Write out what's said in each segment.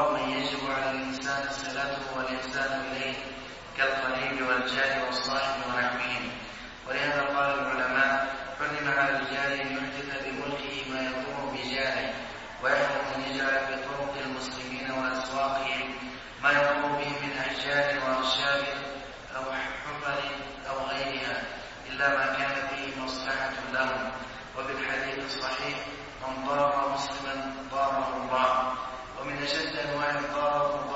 الجوار من يجب على الإنسان صلته والإحسان إليه كالقريب والجار والصاحب ونحوهم. ولهذا قال العلماء: حرم على الجار أن يحدث بملكه ما يضر بجاره، ويحرم أن يجعل بطرق المسلمين وأسواقهم ما يضر به من أشجار وأخشاب أو حفر أو غيرها إلا ما كان فيه مصلحة لهم. وبالحديث الصحيح: من ضار مسلما ضاره الله. ومن أشد أنواع الضرر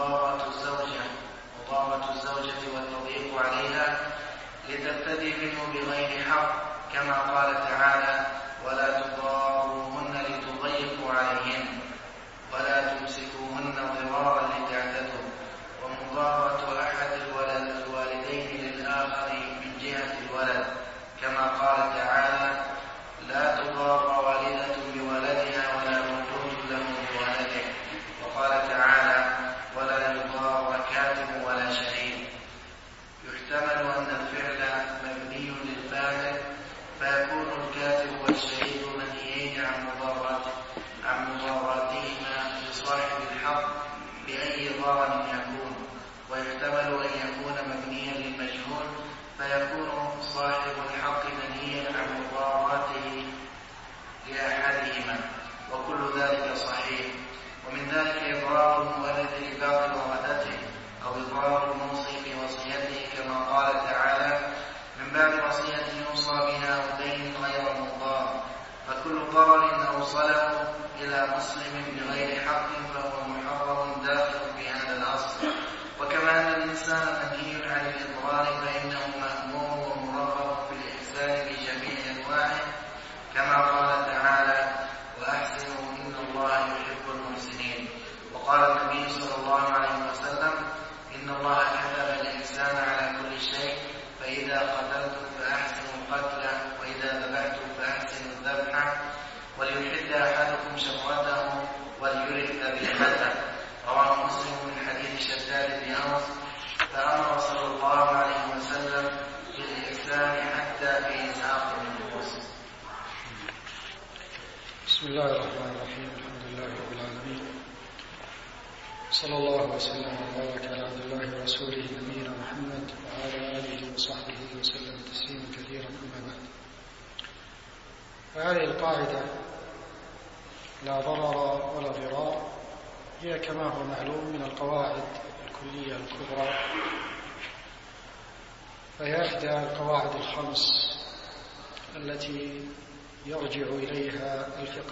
مضارة الزوجة والتضييق عليها لتفتدي منه بغير حق، كما قال تعالى: ولا تضاروهن لتضيقوا عليهن ولا تمسكوهن ضرارا لتعتدوا. ومضارة أحد الوالدين للآخر من جهة الولد، كما قال تعالى: لا تضار والدة بولدها ولا مولود له بولده. وقال تعالى: ولا يضار كاتب ولا شهيد. يحتمل أن الفعل مبني للفاعل، فيكون الكاتب والشهيد منهيين عن مضاراتهما لصاحب الحق بأي ضرر يكون. ويحتمل أن يكون مبنيا للمجهول، فيكون صاحب الحق منهيا عن مضاراته لأحدهما، وكل ذلك صحيح. ومن ذلك إضرار المولد لبعض ورثته، أو إضرار الموصي في وصيته، كما قال تعالى: من بعد وصية يوصى بها أو دين غير مضار. فكل ضرر أوصله إلى مسلم بغير حق فهو محرم داخل في هذا الأصل. وكما أن الإنسان منهي عن الإضرار، فإنه مأمور ومرغب في الإحسان بجميع أنواعه، كما قال تعالى: وأحسنوا إن الله يحب المحسنين. وقال النبي صلى الله عليه وسلم: إن الله كتب الإحسان على كل شيء، فإذا قتلتم فأحسنوا القتل، وإذا ذبحتم فأحسنوا الذبح، وليحد أحدكم شفرته وليرث ذبيحته. رواه مسلم من حديث شداد بن أوس. فأمر صلى الله عليه وسلم بالإحسان حتى في إزهاق النفوس. بسم الله الرحمن الرحيم. الحمد لله رب العالمين، صلى الله وسلم وبارك على عبد الله ورسوله نبينا محمد وعلى آله وصحبه وسلم تسليما كثيرا. أما بعد، فهذه القاعدة لا ضرر ولا ضرار هي كما هو معلوم من القواعد الكلية الكبرى، فهي إحدى القواعد الخمس التي يرجع إليها الفقه.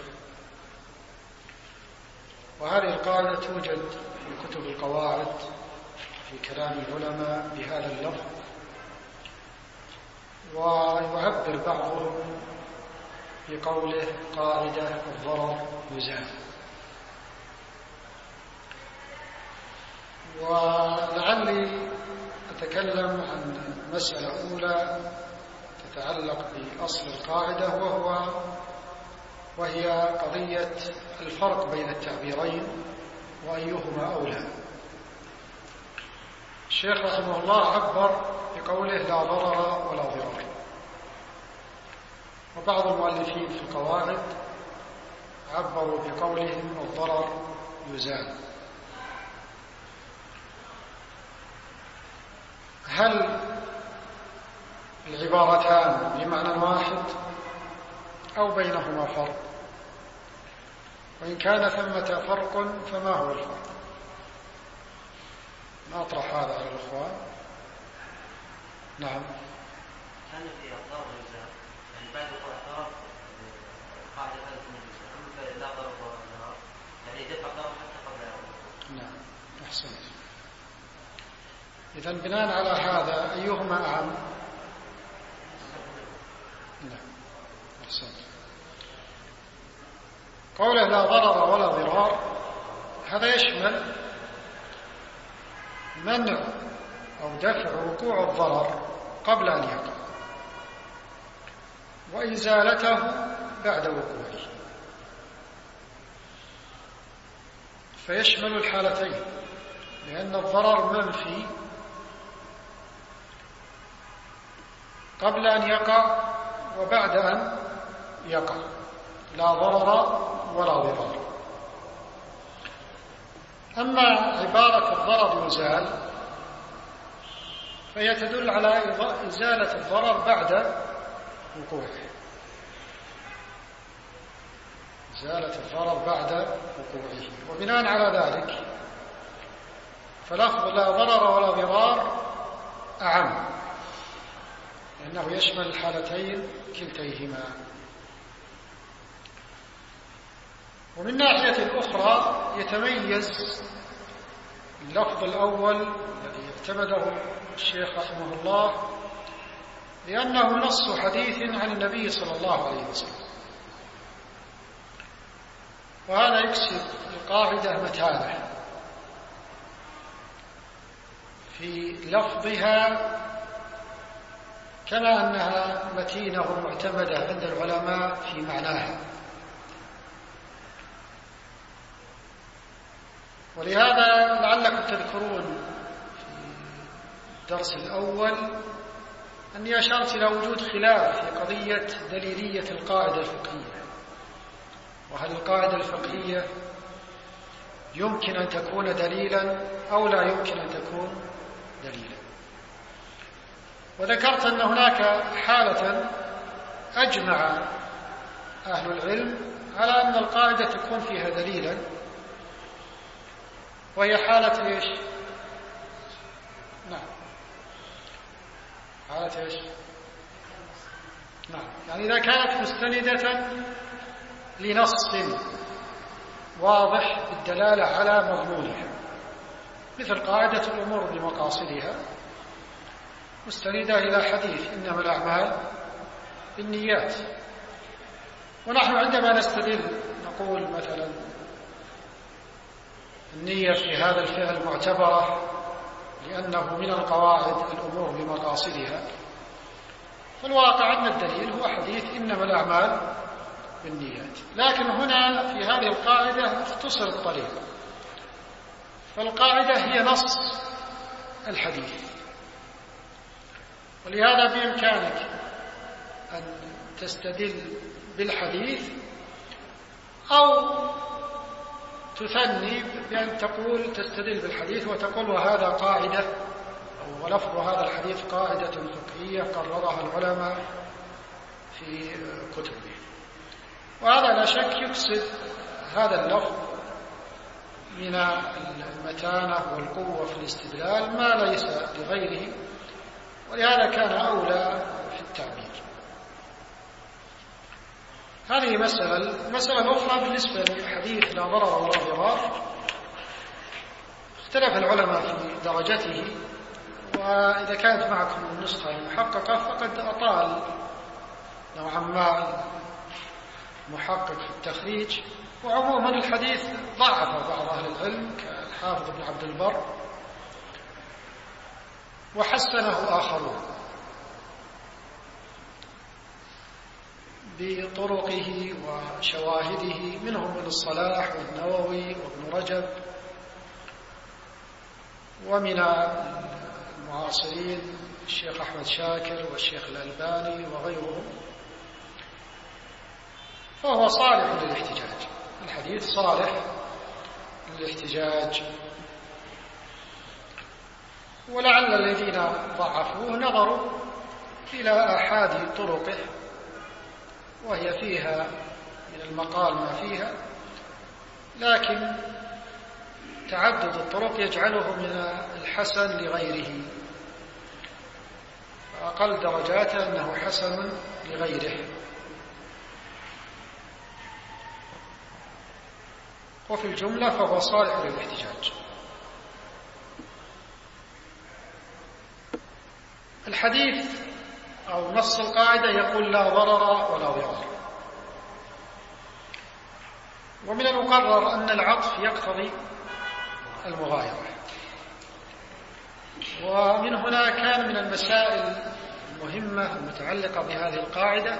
وهذه القاعدة توجد في كتب القواعد في كلام العلماء بهذا اللفظ، ويعبر بعضهم بقوله: قاعدة الضرر يزال. ولعلي أتكلم عن مسألة أولى تتعلق بأصل القاعدة، وهي قضية الفرق بين التعبيرين وأيهما أولى. الشيخ رحمه الله عبر بقوله: لا ضرر ولا ضرار. وبعض المؤلفين في القواعد عبروا بقولهم: الضرر يزال. هل العبارتان بمعنى واحد أو بينهما فرق؟ وإن كان ثمة فرق فما هو الفرق؟ نطرح هذا على الأخوان. نعم. كان في أضرار الإنسان، يعني بعد اعتراف قاعدة الإنسان لا ضرر ولا ضرار، يعني دفع ضرر حتى قبل أول. نعم، أحسنت. إذن بناء على هذا أيهما أهم؟ نعم، أحسنت. قوله لا ضرر ولا ضرار هذا يشمل منع أو دفع وقوع الضرر قبل أن يقع، وإزالته بعد وقوعه، فيشمل الحالتين، لأن الضرر منفي قبل أن يقع وبعد أن يقع. لا ضرر ولا ضرار. أما عبارة الضرر يزال فهي تدل على إزالة الضرر بعد وقوعه، إزالة الضرر بعد وقوعه. وبناء على ذلك فلفظ لا ضرر ولا ضرار أعم، لأنه يشمل الحالتين كلتيهما. ومن ناحية أخرى يتميز اللفظ الأول الذي اعتمده الشيخ رحمه الله لأنه نص حديث عن النبي صلى الله عليه وسلم، وهذا يكسب القاعدة متانة في لفظها كما أنها متينة ومعتمدة عند العلماء في معناها. ولهذا لعلكم تذكرون في الدرس الأول أني أشرت إلى وجود خلاف في قضية دليلية القاعدة الفقهية، وهل القاعدة الفقهية يمكن أن تكون دليلا أو لا يمكن أن تكون دليلا. وذكرت أن هناك حالة أجمع أهل العلم على أن القاعدة تكون فيها دليلا، وهي حالة إيش؟ نعم، حالة إيش؟ نعم، يعني إذا كانت مستندة لنص واضح بالدلالة على مضمونها، مثل قاعدة الأمور بمقاصدها مستندة إلى حديث إنما الأعمال بالنيات. ونحن عندما نستدل نقول مثلا النية في هذا الفعل معتبرة لأنه من القواعد الأمور بمقاصدها، فالواقع أن الدليل هو حديث إنما الأعمال بالنيات. لكن هنا في هذه القاعدة اختصر الطريق، فالقاعدة هي نص الحديث، ولهذا بإمكانك أن تستدل بالحديث أو تثني بأن تقول تستدل بالحديث وتقول وهذا قاعدة أو ولفظ هذا الحديث قاعدة فقهية قررها العلماء في كتبهم. وهذا لا شك يكسب هذا اللفظ من المتانة والقوة في الاستدلال ما ليس لغيره، ولهذا كان أولى في التعبير. هذه مسألة أخرى بالنسبة لحديث لا ضرر ولا ضرار، اختلف العلماء في درجته، وإذا كانت معكم النسخة المحققة فقد أطال نوعا ما محقق في التخريج. وعموما الحديث ضعف بعض أهل العلم كالحافظ بن عبد البر وحسنه آخرون بطرقه وشواهده، منهم ابن الصلاح والنووي وابن رجب، ومن المعاصرين الشيخ أحمد شاكر والشيخ الألباني وغيرهم. فهو صالح للاحتجاج، الحديث صالح للاحتجاج. ولعل الذين ضعفوه نظروا إلى آحاد طرقه، وهي فيها من المقال ما فيها، لكن تعدد الطرق يجعله من الحسن لغيره، فأقل درجاته أنه حسن لغيره. وفي الجملة فهو صالح للاحتجاج. الحديث أو نص القاعدة يقول لا ضرر ولا ضرار، ومن المقرر أن العطف يقتضي المغايرة. ومن هنا كان من المسائل المهمة المتعلقة بهذه القاعدة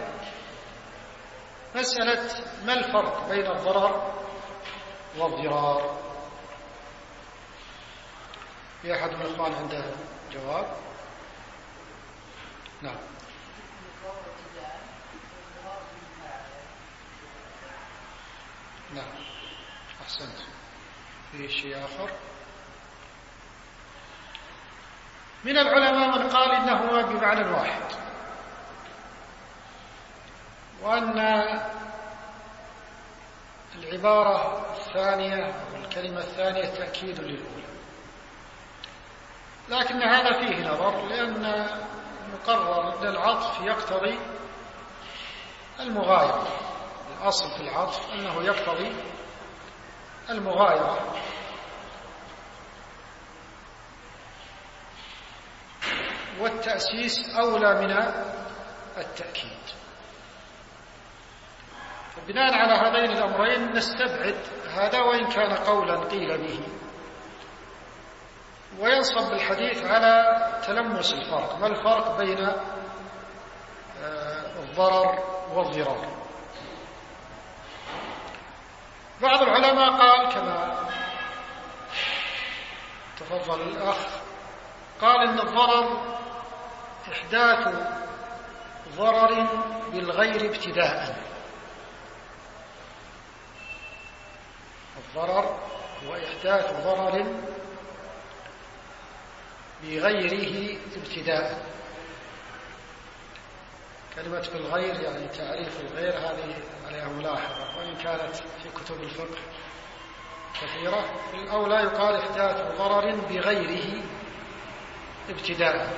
مسألة ما الفرق بين الضرر والضرار. في أحد من الإخوان عنده جواب؟ نعم. نعم، أحسنت. في شيء آخر؟ من العلماء من قال إنهما بمعنى واحد، وأن العبارة الثانية أو الكلمة الثانية تأكيد للأولى، لكن هذا فيه نظر، لأن مقرر أن العطف يقتضي المغايرة. الأصل في العطف أنه يقتضي المغايرة، والتأسيس أولى من التأكيد. فبناء على هذين الأمرين نستبعد هذا وإن كان قولا قيل به، وينصب الحديث على تلمس الفرق. ما الفرق بين الضرر والضرار؟ بعض العلماء قال كما تفضل الأخ، قال إن الضرر إحداث ضرر بالغير ابتداء. الضرر هو إحداث ضرر بغيره ابتداء. كلمة بالغير يعني تعريف الغير، هذه عليها ملاحظة، وإن كانت في كتب الفقه كثيرة. الأولى يقال إحداث ضرر بغيره ابتداء.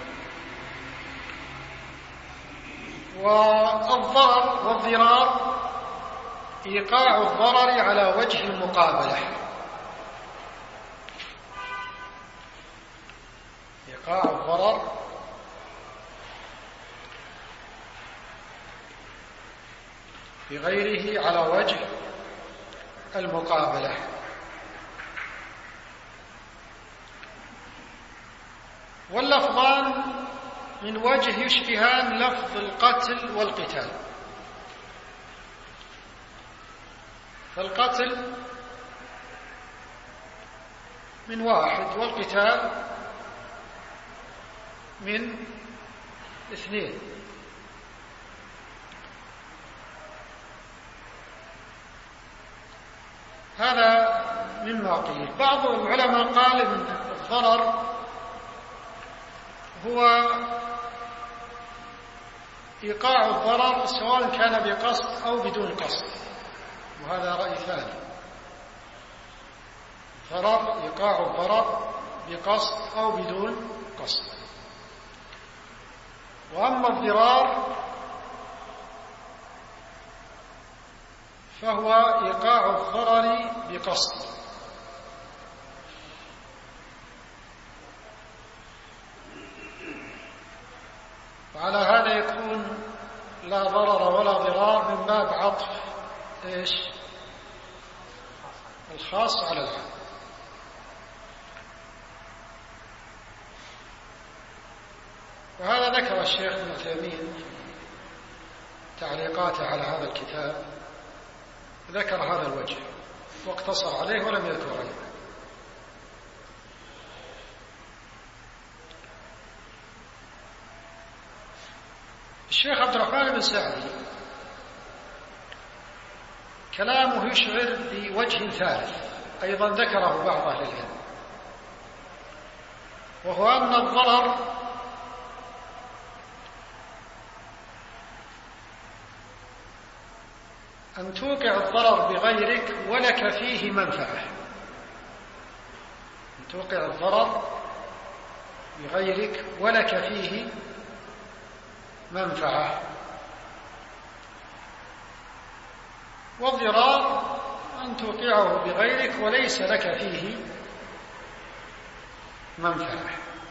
والضرر والضرار إيقاع الضرر على وجه المقابلة. إيقاع الضرر بغيره على وجه المقابلة. واللفظان من وجه يشبهان لفظ القتل والقتال. فالقتل من واحد والقتال من اثنين. هذا مما قيل. بعض العلماء قال إن الضرر هو إيقاع الضرر سواء كان بقصد أو بدون قصد، وهذا رأي ثاني. ضرر إيقاع الضرر بقصد أو بدون قصد. وأما الضرار فهو إيقاع الضرر بقصد. وعلى هذا يكون لا ضرر ولا ضرار من باب عطف إيش؟ الخاص على العام. وهذا ذكر الشيخ ابن عثيمين تعليقاته على هذا الكتاب، ذكر هذا الوجه واقتصر عليه ولم يذكر غيره. الشيخ عبد الرحمن بن سعدي كلامه يشعر بوجه ثالث أيضا ذكره بعض أهل العلم، وهو أن الضرر أن توقع الضرر بغيرك ولك فيه منفعة. أن توقع الضرر بغيرك ولك فيه منفعة. والضرار أن توقعه بغيرك وليس لك فيه منفعة.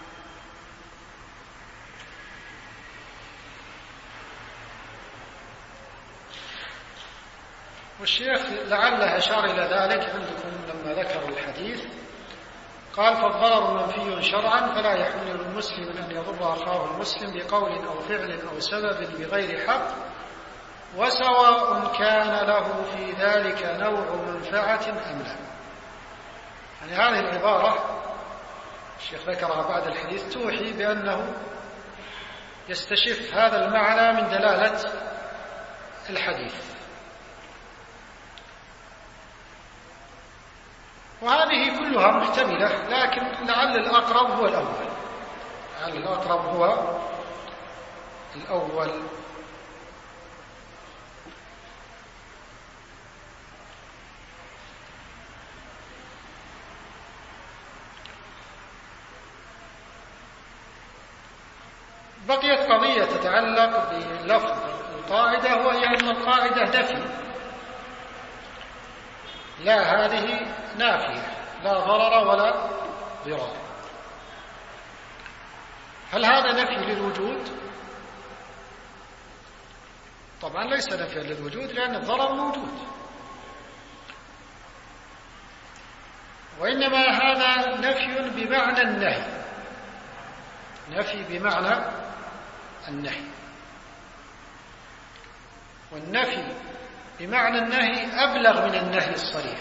والشيخ لعله أشار إلى ذلك عندكم لما ذكر الحديث، قال: فالضرر منفي شرعا فلا يحمل المسلم أن يضر أخاه المسلم بقول أو فعل أو سبب بغير حق، وسواء كان له في ذلك نوع منفعة أم لا. يعني هذه العبارة الشيخ ذكرها بعد الحديث توحي بأنه يستشف هذا المعنى من دلالة الحديث. وهذه كلها محتملة، لكن لعل الأقرب هو الأول، لعل الأقرب هو الأول. بقيت قضية تتعلق بلفظ القاعدة، وهي أن القاعدة نفي، لا هذه نافية، لا ضرر ولا ضرار. هل هذا نفي للوجود؟ طبعا ليس نفيا للوجود، لأن الضرر موجود، وإنما هذا نفي بمعنى النهي، نفي بمعنى النهي، والنفي بمعنى النهي أبلغ من النهي الصريح.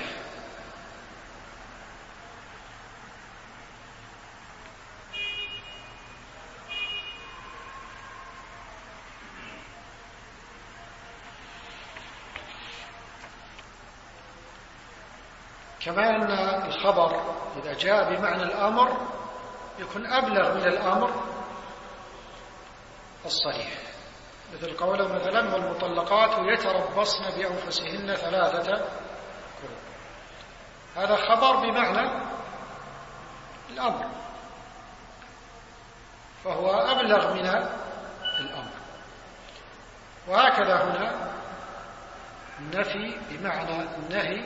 كما أن الخبر إذا جاء بمعنى الأمر يكون أبلغ من الأمر الصريح، مثل قوله مثلا والمطلقات يتربصن بأنفسهن 3 قروء، هذا خبر بمعنى الأمر، فهو أبلغ من الأمر. وهكذا هنا النفي بمعنى النهي،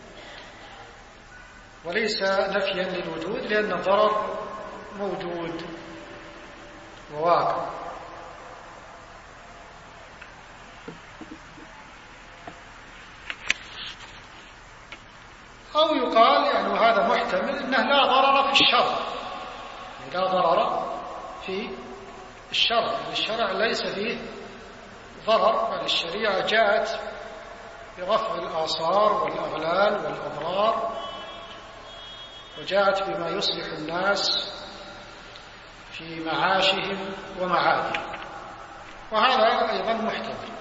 وليس نفيا للوجود، لأن الضرر موجود وواقع. أو يقال يعني وهذا محتمل أنه لا ضرر في الشرع، لا ضرر في الشرع، يعني الشرع ليس فيه ضرر، بل الشريعة جاءت برفع الآثار والأغلال والأضرار، وجاءت بما يصلح الناس في معاشهم ومعادهم، وهذا أيضا محتمل.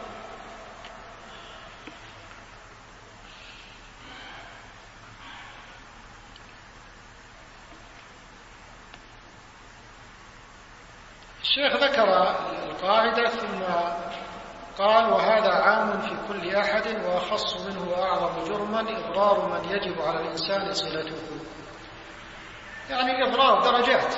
الشيخ ذكر القاعدة ثم قال وهذا عام في كل أحد وأخص منه وأعظم جرما إضرار من يجب على الإنسان صلته، يعني إضرار درجات،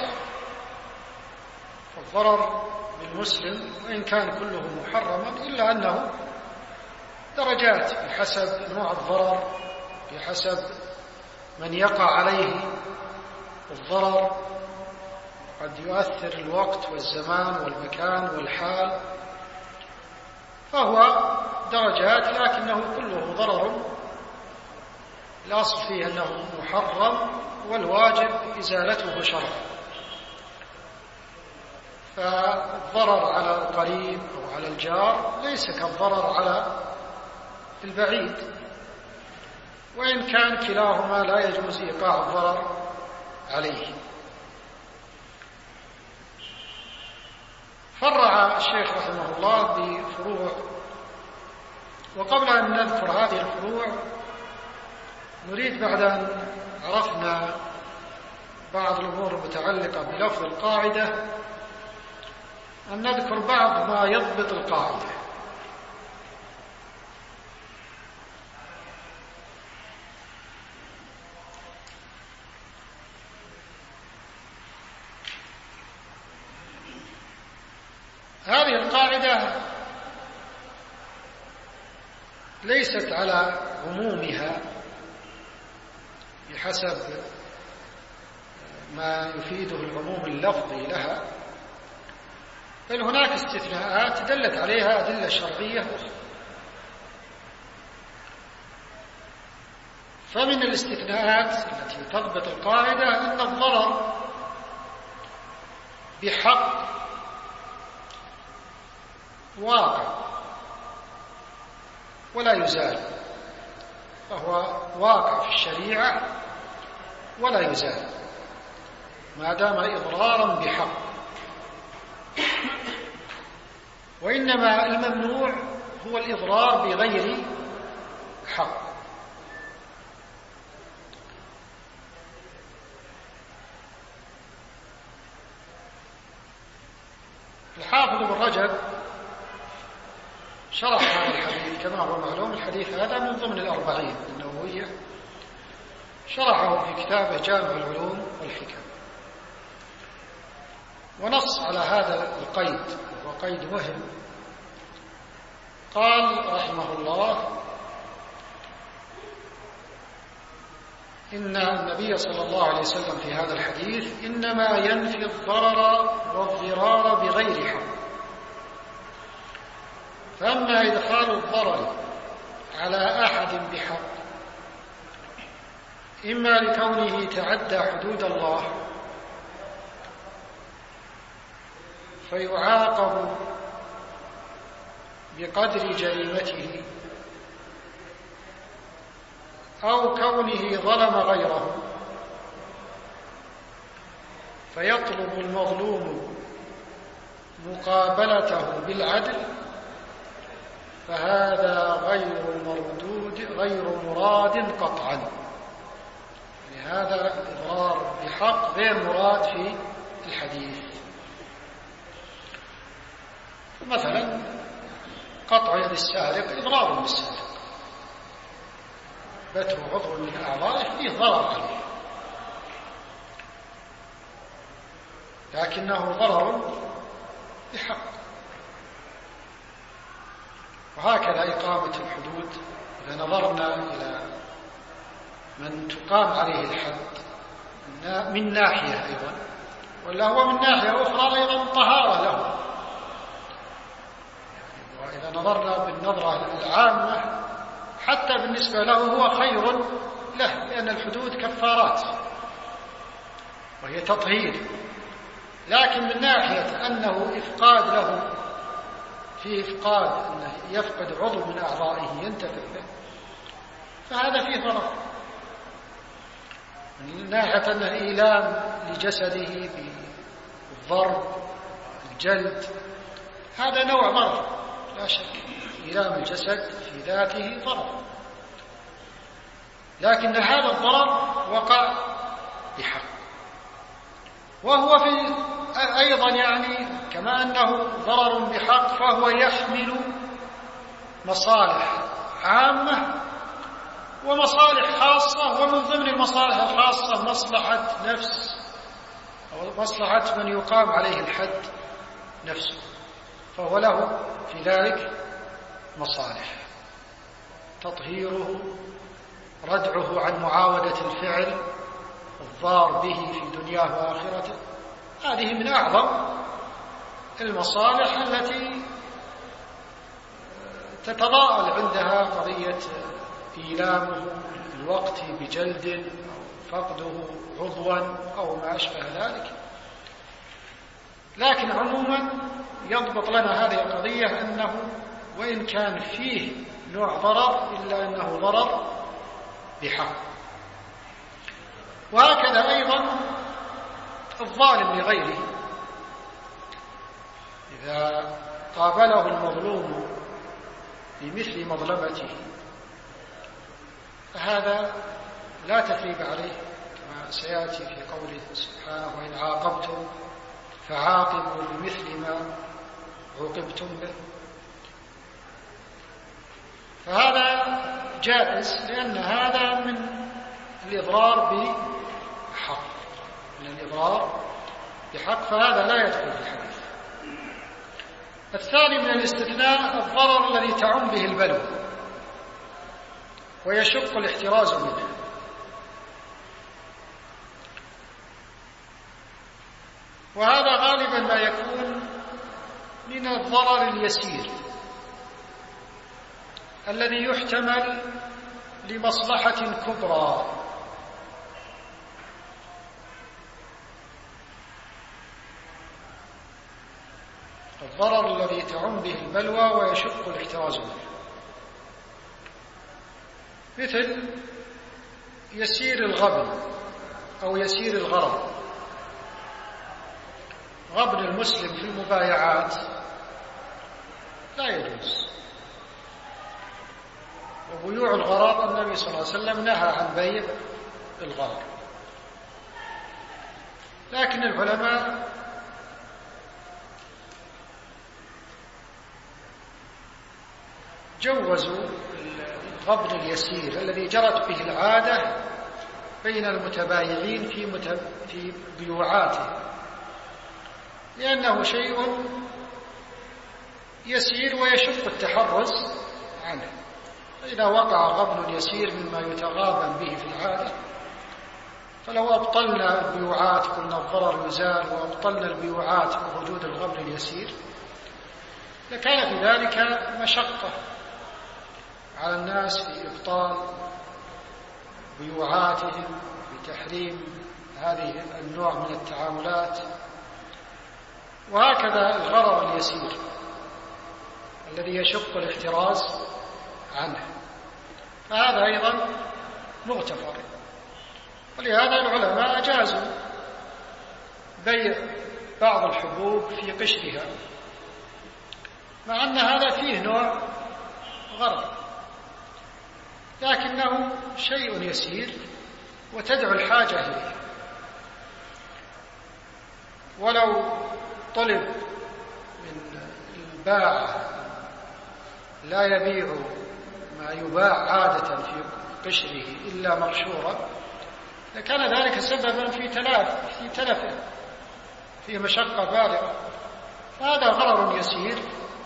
الضرر بالمسلم وإن كان كله محرما إلا أنه درجات بحسب نوع الضرر، بحسب من يقع عليه الضرر، قد يؤثر الوقت والزمان والمكان والحال، فهو درجات، لكنه كله ضرر، الأصل فيه أنه محرم والواجب إزالته شرعا. فالضرر على القريب أو على الجار ليس كالضرر على البعيد، وإن كان كلاهما لا يجوز إيقاع الضرر عليه. فرع الشيخ رحمه الله بفروع، وقبل أن نذكر هذه الفروع نريد بعد أن عرفنا بعض الأمور المتعلقة بلفظ القاعدة أن نذكر بعض ما يضبط القاعدة. هذه القاعدة ليست على عمومها بحسب ما يفيده العموم اللفظي لها، بل هناك استثناءات دلت عليها أدلة شرعية أخرى. فمن الاستثناءات التي تضبط القاعدة أن الضرر بحق واقع ولا يزال، فهو واقع في الشريعة ولا يزال ما دام إضرارا بحق، وإنما الممنوع هو الإضرار بغير حق. الحافظ ابن رجب شرح هذا الحديث كما هو معلوم. الحديث هذا من ضمن الأربعين النووية، شرحه في كتابه جامع العلوم والحكم، ونص على هذا القيد، وهو قيد مهم. قال رحمه الله: إن النبي صلى الله عليه وسلم في هذا الحديث إنما ينفي الضرر والضرار بغير حق، فأما إدخال الضرر على أحد بحق، إما لكونه تعدى حدود الله فيعاقب بقدر جريمته، أو كونه ظلم غيره فيطلب المظلوم مقابلته بالعدل، فهذا غير مراد قطعا. يعني هذا إضرار بحق غير مراد في الحديث. مثلا قطع يد السارق إضرار بالسارق، بتر عضو من أعضائه فيه ضرر عليه، لكنه ضرر بحق. وهكذا إقامة الحدود، إذا نظرنا إلى من تقام عليه الحد من ناحية أيضا، ولا هو من ناحية أخرى أيضا طهارة له. وإذا نظرنا بالنظرة العامة حتى بالنسبة له هو خير له، لأن الحدود كفارات وهي تطهير. لكن من ناحية أنه إفقاد له، فيه إفقاد أنه يفقد عضو من أعضائه ينتفع به، فهذا فيه ضرر. من ناحية أنه إيلام لجسده بالضرب الجلد، هذا نوع ضرر لا شك، إيلام الجسد في ذاته ضرر، لكن هذا الضرر وقع بحق. وهو في أيضا يعني كما أنه ضرر بحق فهو يحمل مصالح عامة ومصالح خاصة، ومن ضمن المصالح الخاصة مصلحة نفس أو مصلحة من يقام عليه الحد نفسه، فهو له في ذلك مصالح: تطهيره، ردعه عن معاودة الفعل الضار به في دنياه وآخرته. هذه من أعظم المصالح التي تتضاءل عندها قضية إيلامه الوقت بجلد أو فقده عضوا أو ما أشبه ذلك. لكن عموما يضبط لنا هذه القضية أنه وإن كان فيه نوع ضرر إلا أنه ضرر بحق. وهكذا أيضا الظالم لغيره، إذا قابله المظلوم بمثل مظلمته فهذا لا تثريب عليه، كما سيأتي في قوله سبحانه: وإن عاقبتم فعاقبوا بمثل ما عوقبتم به. فهذا جائز، لأن هذا من الإضرار بحق، من الإضرار بحق، فهذا لا يدخل في الحديث. الثاني من الاستثناء الضرر الذي تعم به البلوى ويشق الاحتراز منه. وهذا غالبا ما يكون من الضرر اليسير الذي يحتمل لمصلحة كبرى، الضرر الذي تعم به البلوى ويشق الاحتراز منه، مثل يسير الغبن أو يسير الغرر. غبن المسلم في المبايعات لا يجوز، وبيوع الغرر النبي صلى الله عليه وسلم نهى عن بيع الغرر. لكن العلماء جوزوا الغبن اليسير الذي جرت به العادة بين المتبايعين في بيوعاته، لأنه شيء يسير ويشق التحرز عنه. فإذا وقع غبن يسير مما يتغابن به في العادة، فلو أبطلنا البيوعات قلنا الضرر يزال، وأبطلنا البيوعات بوجود الغبن اليسير، لكان في ذلك مشقة على الناس في إبطال بيوعاتهم بتحريم هذه النوع من التعاملات. وهكذا الغرر اليسير الذي يشق الاحتراز عنه، فهذا أيضا مغتفر. ولهذا العلماء أجازوا بيع بعض الحبوب في قشرها، مع أن هذا فيه نوع غرر، لكنه شيء يسير وتدعو الحاجة إليه. ولو طلب من البائع لا يبيع ما يباع عادة في قشره إلا مقشورا، لكان ذلك سببا في تلفه، في مشقة بالغة. فهذا غرر يسير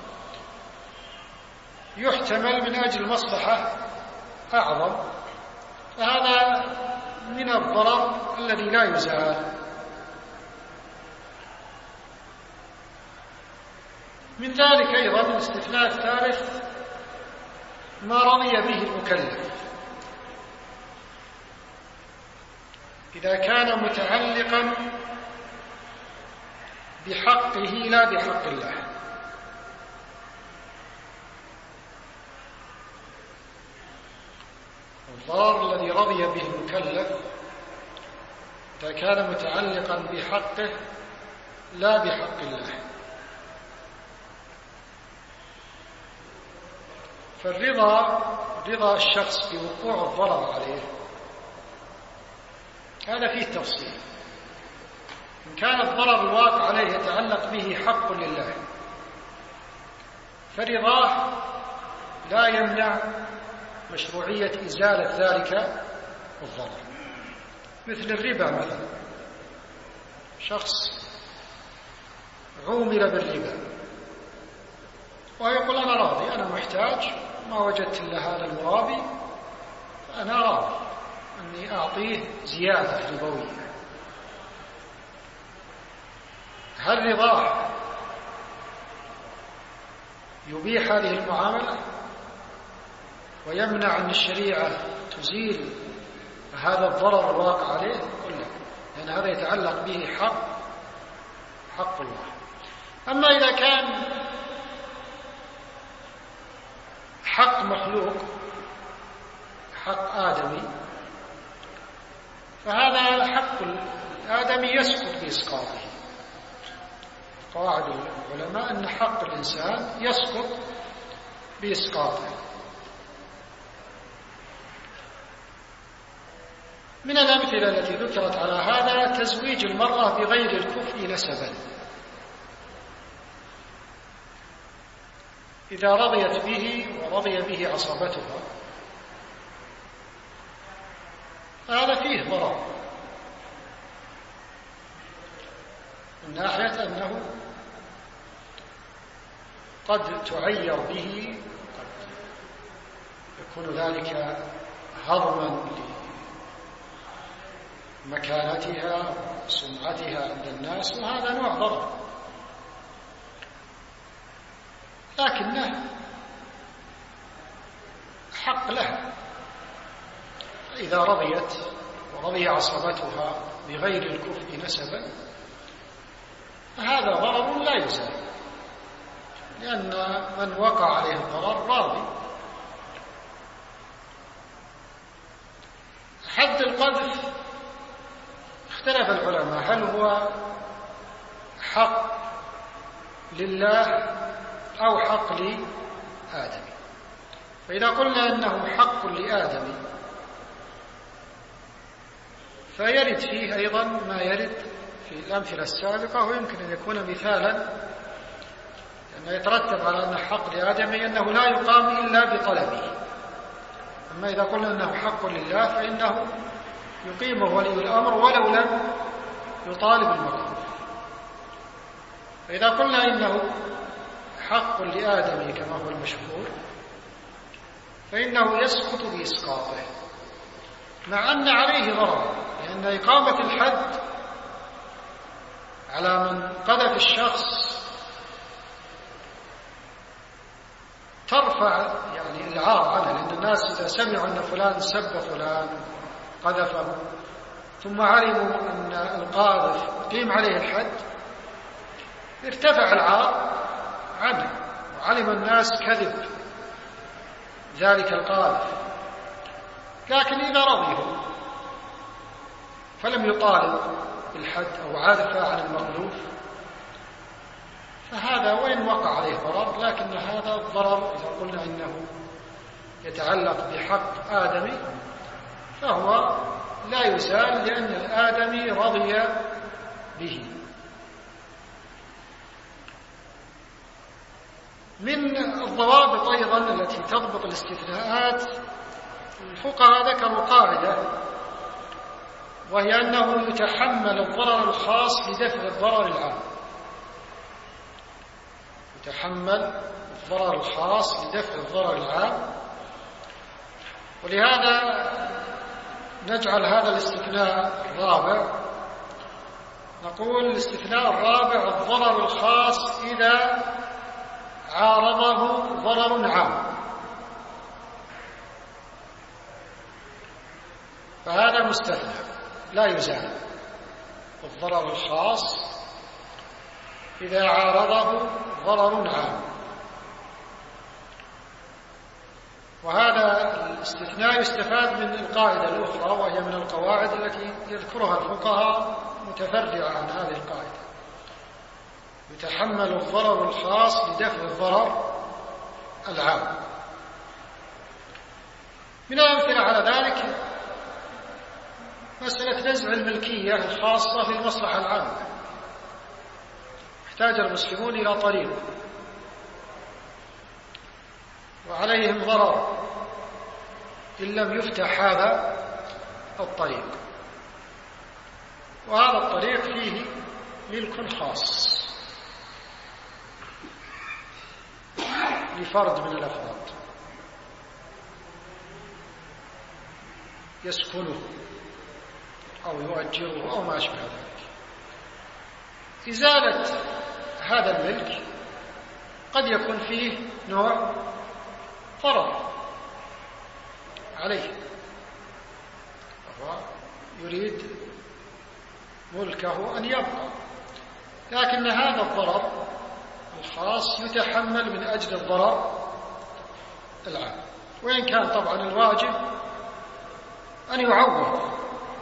يحتمل من أجل مصلحة أعظم، فهذا من الضرر الذي لا يزال. من ذلك أيضا الاستثناء الثالث ما رضي به المكلف، إذا كان متعلقا بحقه لا بحق الله. الضرر الذي رضي به المكلف إذا كان متعلقا بحقه لا بحق الله، رضا الشخص بوقوع الضرر عليه هذا فيه تفصيل. إن كان الضرر الواقع عليه يتعلق به حق لله، فرضاه لا يمنع مشروعية إزالة ذلك الضرر. مثل الربا مثلا، شخص عومل بالربا ويقول أنا راضي، أنا محتاج، ما وجدت إلا هذا المرابي، فأنا راضي أني أعطيه زيادة ربوية. هل رضاه يبيح هذه المعاملة ويمنع أن الشريعة تزيل هذا الضرر الواقع عليه؟ ولا؟ لأن هذا يتعلق به حق الله. أما إذا كان حق مخلوق، حق آدمي، فهذا حق الآدمي يسقط بإسقاطه. قواعد العلماء أن حق الإنسان يسقط بإسقاطه. من الأمثلة التي ذكرت على هذا تزويج المرأة بغير الكفء نسبا، إذا رضيت به ورضي به عصبتها، هذا فيه ضرر من ناحية أنه قد تعير به، قد يكون ذلك هضما لمكانتها وسمعتها عند الناس، وهذا نوع ضرر، لكنه حق لها. إذا رضيت ورضي عصبتها بغير الكفء نسبا، فهذا ضرر لا يزال، لأن من وقع عليه الضرر راضي. حد القذف اختلف العلماء، هل هو حق لله أو حق لآدم؟ فإذا قلنا أنه حق لآدم فيرد فيه أيضا ما يرد في الأمثلة السابقة، ويمكن أن يكون مثالا أنه يترتب على أن حق لآدمي أنه لا يقام إلا بطلبه. أما إذا قلنا أنه حق لله فإنه يقيمه ولي الأمر ولو لم يطالب المقام. فإذا قلنا إنه حق لآدمي كما هو المشهور فإنه يسقط بإسقاطه، مع أن عليه ضرر، لأن إقامة الحد على من قذف الشخص ترفع يعني العار عنه، لأن الناس إذا سمعوا أن فلان سب فلان قذفه ثم علموا أن القاذف قيم عليه الحد ارتفع العار عنه، وعلم الناس كذب ذلك القاذف. لكن إذا رضيه فلم يطالب بالحد أو عرف عن المقذوف فهذا وإن وقع عليه ضرر، لكن هذا الضرر إذا قلنا إنه يتعلق بحق آدمي فهو لا يزال، لأن الآدمي رضي به. من الضوابط أيضا التي تضبط الاستثناءات الفقهاء ذكروا قاعدة، وهي أنه يتحمل الضرر الخاص لدفع الضرر العام. يتحمل الضرر الخاص لدفع الضرر العام، ولهذا نجعل هذا الاستثناء الرابع، نقول الاستثناء الرابع الضرر الخاص إذا عارضه ضرر عام، فهذا مستثنى لا يزال. الضرر الخاص إذا عارضه ضرر عام، وهذا الاستثناء يستفاد من القاعدة الأخرى، وهي من القواعد التي يذكرها الفقهاء متفرعة عن هذه القاعدة. يتحمل الضرر الخاص لدفع الضرر العام. من الأمثلة على ذلك مسألة نزع الملكية الخاصة للمصلحة العامة. احتاج المسلمون إلى طريق وعليهم ضرر إن لم يفتح هذا الطريق، وهذا الطريق فيه ملك خاص لفرد من الأفراد يسكنه أو يؤجره أو ما أشبه ذلك. إزالة هذا الملك قد يكون فيه نوع ضرر عليه، وهو يريد ملكه أن يبقى، لكن هذا الضرر الخاص يتحمل من أجل الضرر العام، وإن كان طبعا الواجب أن يعوض،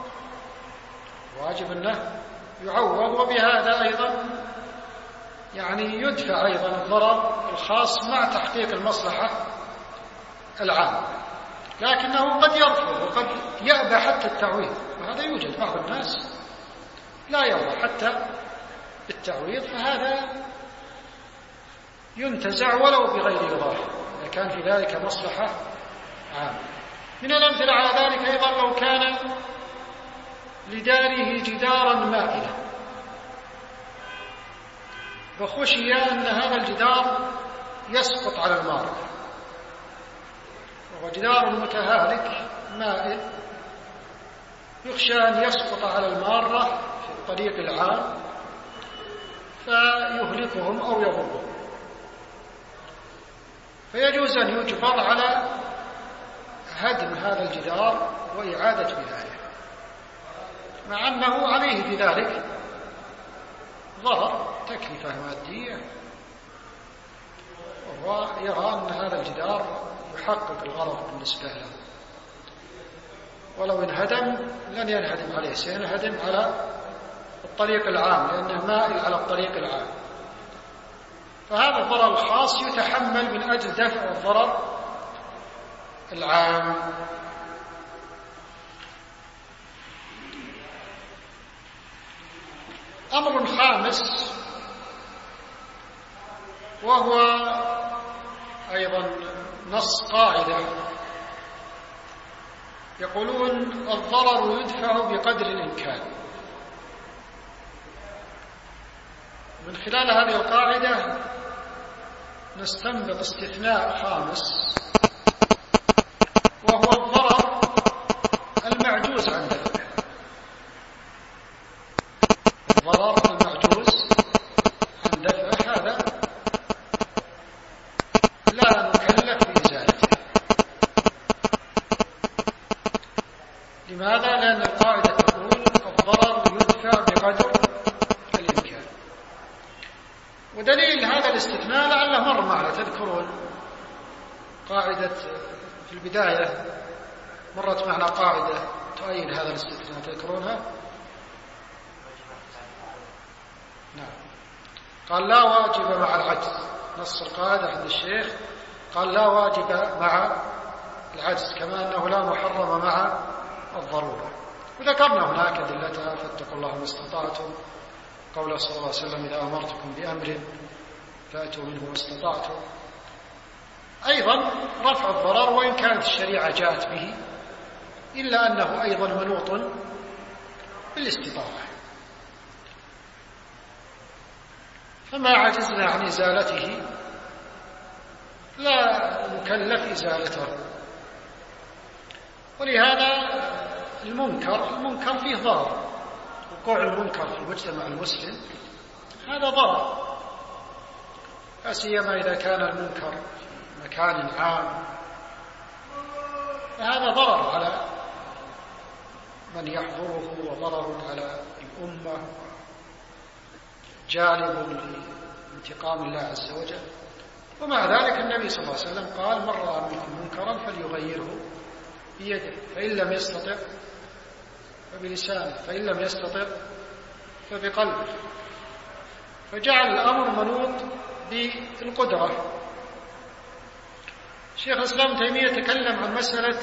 واجب أنه يعوض، وبهذا أيضا يعني يدفع أيضا الضرر الخاص مع تحقيق المصلحة العامة. لكنه قد يرفض وقد يأبى حتى التعويض، وهذا يوجد بعض الناس لا يرضى حتى التعويض، فهذا ينتزع ولو بغير رضاه إذا كان في ذلك مصلحة عامة. من الأمثلة على ذلك أيضا لو كان لداره جدارا مائلا وخشي أن هذا الجدار يسقط على المار، وهو جدار متهالك مائل يخشى أن يسقط على المارة في الطريق العام فيهلكهم أو يضرهم، فيجوز أن يجبر على هدم هذا الجدار وإعادة بنائه، مع أنه عليه بذلك ضرر تكلفة مادية، وهو يرى أن هذا الجدار يحقق الغرض بالنسبة له، ولو انهدم لن ينهدم عليه، سينهدم على الطريق العام لأنه مائل على الطريق العام. فهذا الضرر الخاص يتحمل من أجل دفع الضرر العام. أمر خامس وهو أيضا نص قاعدة يقولون الضرر يدفع بقدر الإمكان. من خلال هذه القاعدة نستنبط استثناء خامس، وهو الضرر المعجوز عن دفعه. الضرر المعجوز عن دفعه هذا لا نكلف بإزالته. لماذا؟ لأن القاعدة تقول الضرر يدفع بقدر الإمكان. ودليل هذا الاستثناء لعله مر معنا، تذكرون قاعدة في البداية مرت معنا قاعدة تؤيد هذا الاستثناء، تذكرونها؟ نعم. قال لا واجب مع العجز، نص القاعدة عند الشيخ قال لا واجب مع العجز، كما أنه لا محرم مع الضرورة. وذكرنا هناك أدلتها، فاتقوا الله ما استطعتم، قوله صلى الله عليه وسلم إذا أمرتكم بأمر فأتوا منه ما استطعتم. أيضا رفع الضرر وإن كانت الشريعة جاءت به إلا أنه أيضا منوط بالاستطاعة، فما عجزنا عن إزالته لا نكلف إزالته. ولهذا المنكر فيه ضرر، وقوع المنكر في المجتمع المسلم هذا ضرر، لا سيما إذا كان المنكر في مكان عام، فهذا ضرر على من يحضره وضرر على الأمة، جالب لانتقام الله عز وجل. ومع ذلك النبي صلى الله عليه وسلم قال من رأى منكم منكرا فليغيره بيده، فإن لم يستطع فبلسانه، فإن لم يستطع فبقلبه، فجعل الأمر منوط بالقدرة. شيخ الإسلام تيمية تكلم عن مسألة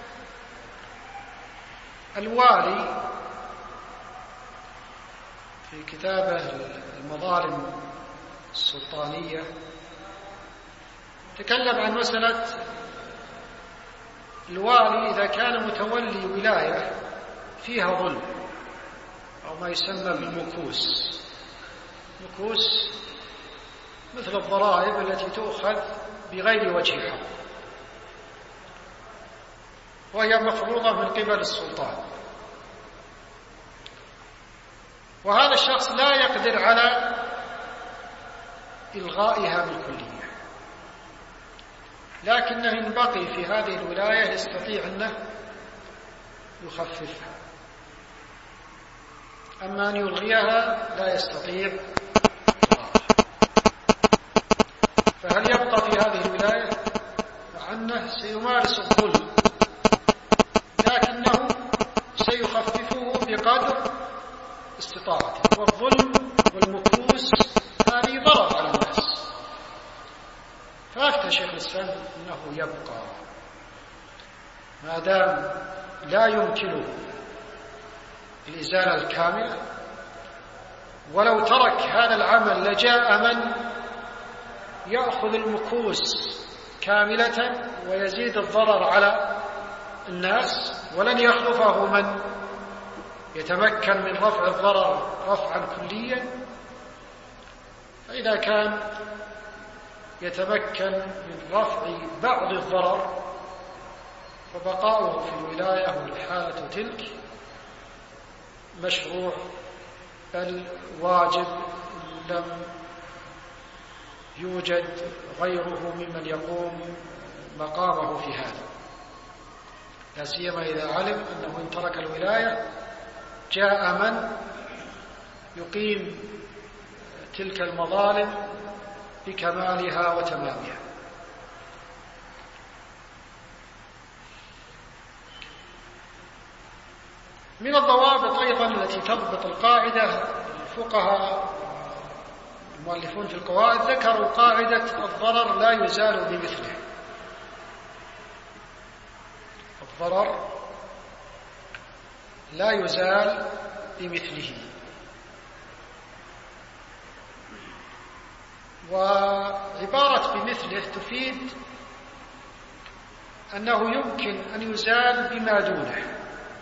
الوالي في كتابه المظالم السلطانية، تكلم عن مسألة الوالي إذا كان متولي ولاية فيها ظلم أو ما يسمى بالمكوس. مكوس مثل الضرائب التي تؤخذ بغير وجه حق، وهي مفروضة من قبل السلطان، وهذا الشخص لا يقدر على إلغائها بالكلية، لكنه إن بقي في هذه الولاية يستطيع أنه يخففها، أما أن يلغيها لا يستطيع. فهل يبقى في هذه الولاية؟ مع أنه سيمارس الظلم، لكنه سيخففه بقدر استطاعته. والظلم والمكوس هذه ضرر على الناس، فأفتى شيخ الإسلام أنه يبقى ما دام لا يمكنه الإزالة الكاملة. ولو ترك هذا العمل لجاء من يأخذ المكوس كاملة ويزيد الضرر على الناس، ولن يخلفه من يتمكن من رفع الضرر رفعا كليا. فإذا كان يتمكن من رفع بعض الضرر فبقاؤه في الولاية والحالة تلك مشروع، بل واجب لم يوجد غيره ممن يقوم مقامه في هذا، لا سيما إذا علم أنه إن ترك الولاية جاء من يقيم تلك المظالم بكمالها وتمامها. من الضوابط أيضا التي تضبط القاعدة، الفقهاء المؤلفون في القواعد ذكروا قاعدة الضرر لا يزال بمثله. الضرر لا يزال بمثله، وعبارة بمثله تفيد أنه يمكن أن يزال بما دونه،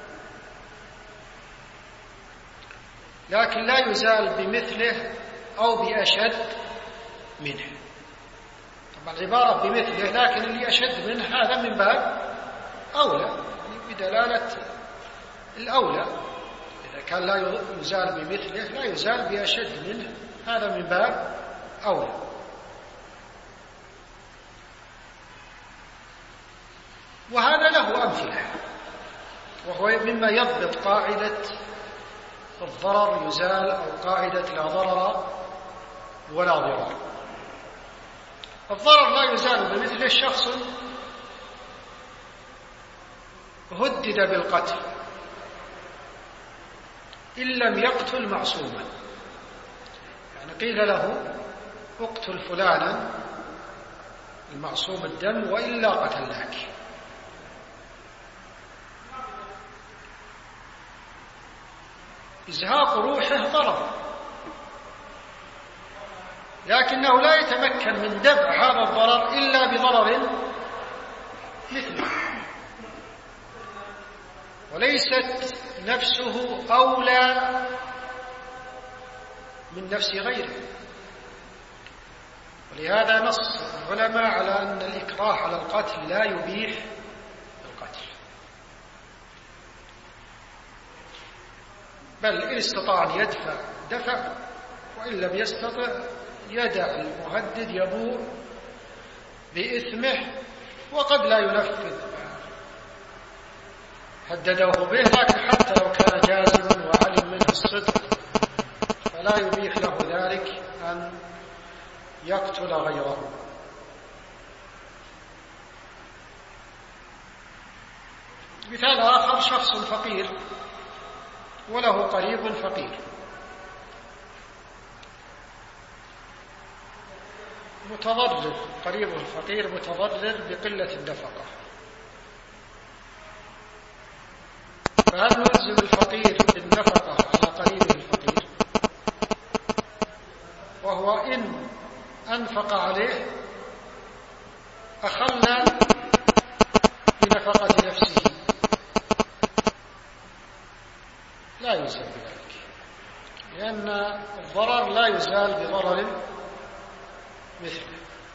لكن لا يزال بمثله أو بأشد منه. طبعا العبارة بمثله لكن اللي أشد منه هذا من باب أولى، بدلالة الأولى. إذا كان لا يزال بمثله لا يزال بأشد منه، هذا من باب أولى. وهذا له أمثلة، وهو مما يضبط قاعدة الضرر يزال أو قاعدة لا ضرر ولا ضرار. الضرر لا يزال بمثله شخص هدد بالقتل إن لم يقتل معصوما، يعني قيل له اقتل فلانا المعصوم الدم وإلا قتلناك. إزهاق روحه ضرر، لكنه لا يتمكن من دفع هذا الضرر إلا بضرر مثله، وليست نفسه أولى من نفس غيره. ولهذا نص العلماء على أن الإكراه على القتل لا يبيح القتل، بل إن استطاع أن يدفع دفع، وإن لم يستطع يدع المهدد يبور بإثمه، وقد لا ينفذ هدده به، لكن حتى لو كان جازما وعلم منه الصدق فلا يبيح له ذلك أن يقتل غيره. مثال آخر: شخص فقير وله قريب فقير، متضرر، قريبه الفقير متضرر بقلة النفقة، فهل نلزم الفقير بالنفقة على قريبه الفقير؟ وهو إن أنفق عليه أخل بنفقة نفسه، لا يلزم بذلك، لأن الضرر لا يزال بضرر مثله.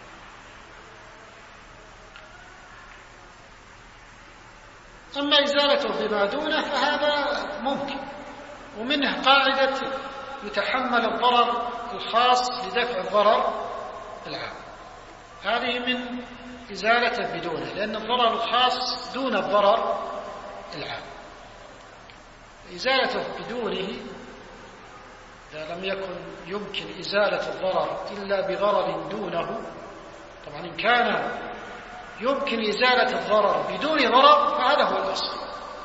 أما إزالته بما دونه فهذا ممكن، ومنه قاعدة يتحمل الضرر الخاص لدفع الضرر العام، هذه من إزالته بدونه، لأن الضرر الخاص دون الضرر العام. إزالته بدونه إذا لم يكن يمكن إزالة الضرر إلا بضرر دونه، طبعا إن كان يمكن إزالة الضرر بدون ضرر فهذا هو الأصل.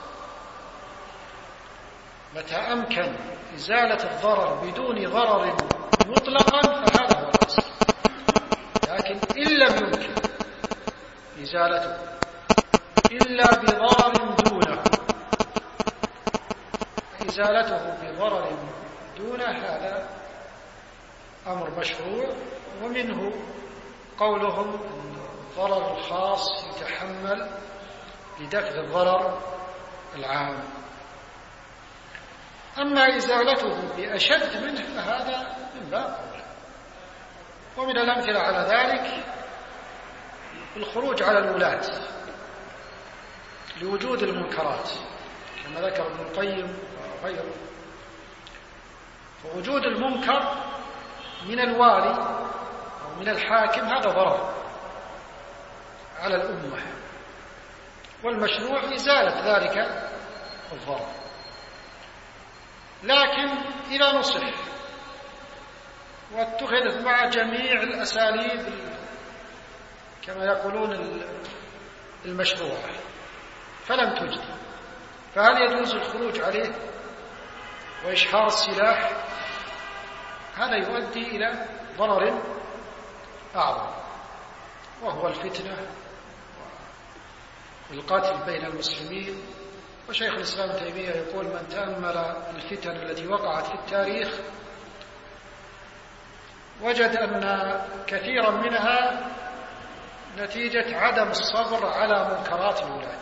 متى أمكن إزالة الضرر بدون ضرر مطلقا فهذا هو الأصل، لكن إن لم يمكن إزالته إلا بضرر دونه، إزالته بضرر دونه هذا أمر مشروع. ومنه قولهم أن الضرر الخاص يتحمل لدفع الضرر العام. أما إزالته بأشد منه فهذا من باب أولى. ومن الأمثلة على ذلك الخروج على الولاة لوجود المنكرات، كما ذكر ابن القيم وغيره. فوجود المنكر من الوالي أو من الحاكم هذا ضرر على الأمة، والمشروع إزالة ذلك الضرر. لكن إذا نصح واتخذت مع جميع الأساليب كما يقولون المشروعة فلم تجد، فهل يجوز الخروج عليه وإشهار السلاح؟ هذا يؤدي إلى ضرر أعظم، وهو الفتنة والقتل بين المسلمين. وشيخ الإسلام ابن تيمية يقول: من تأمل الفتن التي وقعت في التاريخ وجد أن كثيرا منها نتيجة عدم الصبر على منكرات الولاة،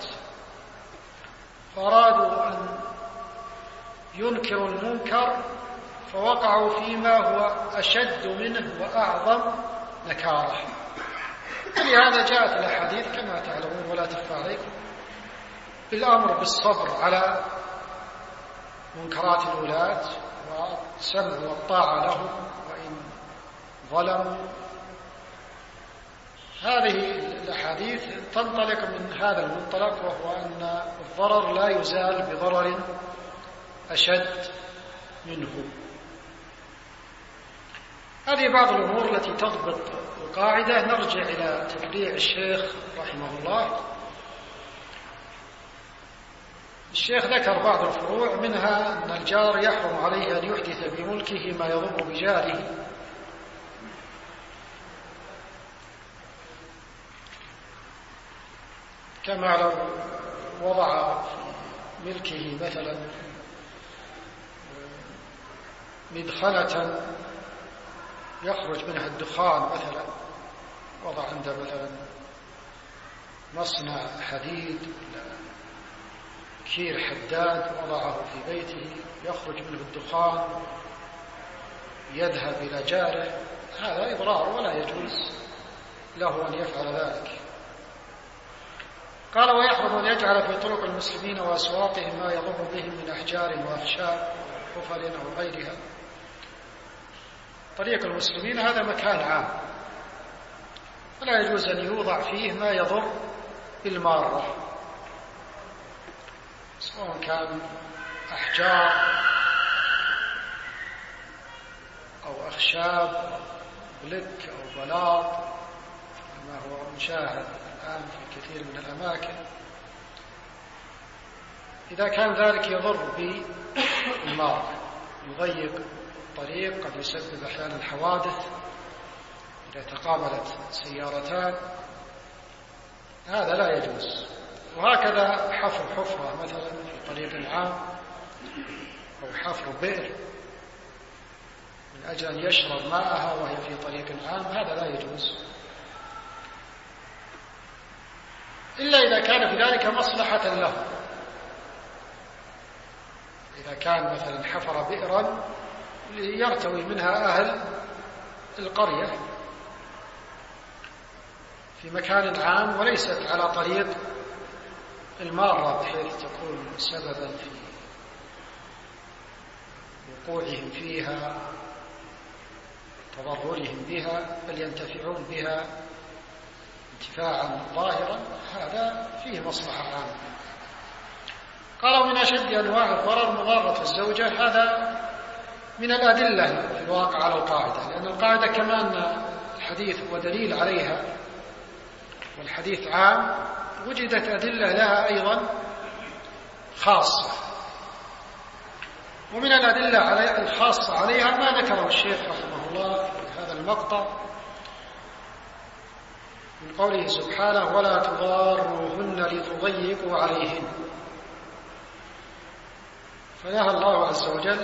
فأرادوا أن ينكروا المنكر فوقعوا فيما هو أشد منه وأعظم نكارة. ولهذا جاءت الأحاديث كما تعلمون ولا تخفى عليكم بالأمر بالصبر على منكرات الولاة والسمع والطاعة لهم وإن ظلموا. هذه الأحاديث تنطلق من هذا المنطلق، وهو أن الضرر لا يزال بضرر أشد منه. هذه بعض الأمور التي تضبط القاعدة. نرجع إلى تفريع الشيخ رحمه الله. الشيخ ذكر بعض الفروع، منها أن الجار يحرم عليه أن يحدث بملكه ما يضر بجاره، كما لو وضع في ملكه مثلا مدخنة يخرج منها الدخان، مثلا وضع عنده مثلا مصنع حديد كير حداد وضعه في بيته يخرج منه الدخان يذهب إلى جاره، هذا إضرار ولا يجوز له أن يفعل ذلك. قال: ويحرم أن يجعل في طرق المسلمين وأسواقهم ما يضر بهم من أحجار وأخشاب وحفر أو غيرها. طريق المسلمين هذا مكان عام ولا يجوز أن يوضع فيه ما يضر بالمارة، سواء كان أحجار أو أخشاب أو بلك أو بلاط كما هو مشاهد الآن في كثير من الأماكن. إذا كان ذلك يضر بالمار يضيق الطريق، قد يسبب أحيانا حوادث إذا تقابلت سيارتان، هذا لا يجوز. وهكذا حفر حفرة مثلا في طريق عام أو حفر بئر من أجل أن يشرب ماءها وهي في طريق عام، هذا لا يجوز إلا إذا كان في ذلك مصلحة له. إذا كان مثلا حفر بئرا ليرتوي منها أهل القرية في مكان عام وليست على طريق المارة بحيث تكون سببا في وقوعهم فيها تضررهم بها، بل ينتفعون بها انتفاعا ظاهرا، هذا فيه مصلحة عامة. قالوا: من أشد أنواع الضرر مضارة الزوجة. هذا من الأدلة في الواقع على القاعدة، لأن القاعدة كما أن الحديث هو دليل عليها والحديث عام، وجدت أدلة لها أيضا خاصة. ومن الأدلة الخاصة عليها ما ذكره الشيخ رحمه الله في هذا المقطع من قوله سبحانه: ولا تضاروهن لتضيقوا عليهن. فنهى الله عز وجل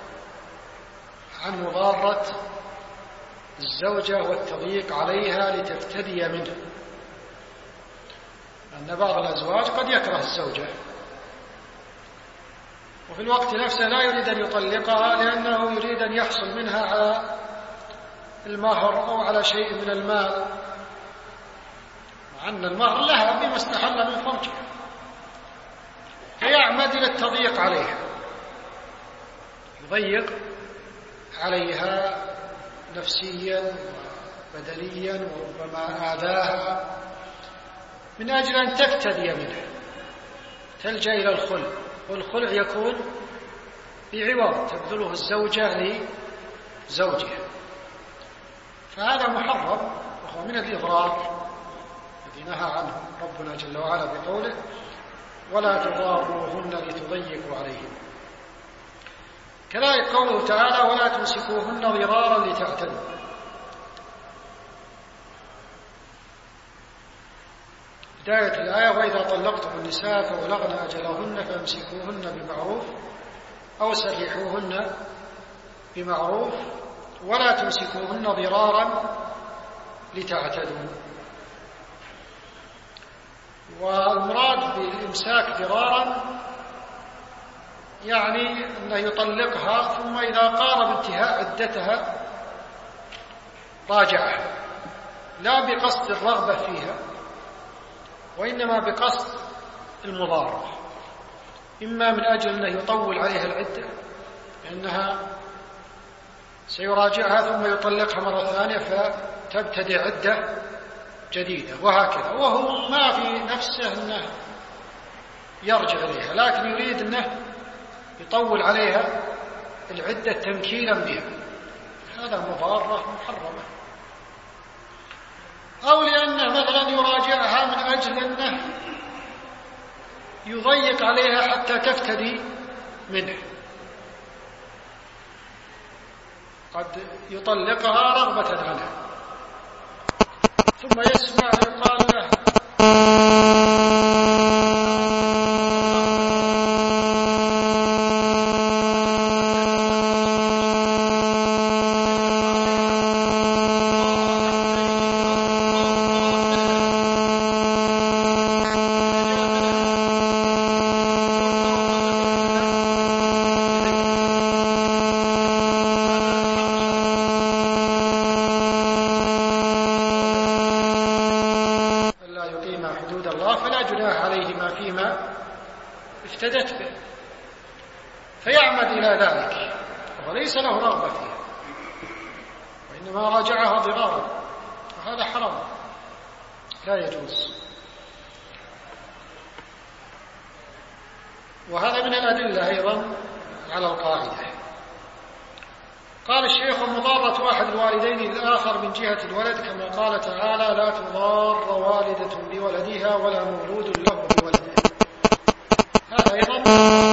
عن مضارة الزوجة والتضييق عليها لتفتدي منه، أن بعض الأزواج قد يكره الزوجة وفي الوقت نفسه لا يريد أن يطلقها لأنه يريد أن يحصل منها على المهر أو على شيء من المال، مع أن المهر لها بما استحل من فرجها، فيعمد إلى التضييق عليها، يضيق عليها نفسيا وبدنيا وربما آذاها من أجل أن تفتدي منه، تلجأ إلى الخلع، والخلع يكون بعوض تبذله الزوجة لزوجها، فهذا محرم وهو من الإضرار الذي نهى عنه ربنا جل وعلا بقوله: ولا تضاروهن لتضيقوا عليهن. كذلك قوله تعالى: ولا تمسكوهن ضرارا لتعتدوا. بداية الآية: وإذا طلقتم النساء فبلغن أجلهن فامسكوهن بمعروف أو سرحوهن بمعروف ولا تمسكوهن ضرارا لتعتدوا. والمراد بالإمساك ضرارا يعني أنه يطلقها ثم إذا قارب انتهاء عدتها راجعها، لا بقصد الرغبة فيها وإنما بقصد المضارة، إما من أجل أنه يطول عليها العدة لأنها سيراجعها ثم يطلقها مرة ثانية فتبتدئ عدة جديدة وهكذا، وهو ما في نفسه أنه يرجع إليها لكن يريد أنه يطول عليها العدة تمكينا بها، هذا مضارة محرمة. أو لأنه مثلا يراجعها من أجل أنه يضيق عليها حتى تفتدي منه، قد يطلقها رغبة عنها ثم يسمع يقال له افتدت به فيعمد إلى ذلك وليس له رغبة فيها وإنما راجعها ضرارا، وهذا حرام لا يجوز. وهذا من الأدلة أيضا على القاعدة. قال الشيخ: مضارة أحد الوالدين للآخر من جهة الولد كما قال تعالى: لا تضار والدة بولدها ولا مولود له بولده. هذا أيضا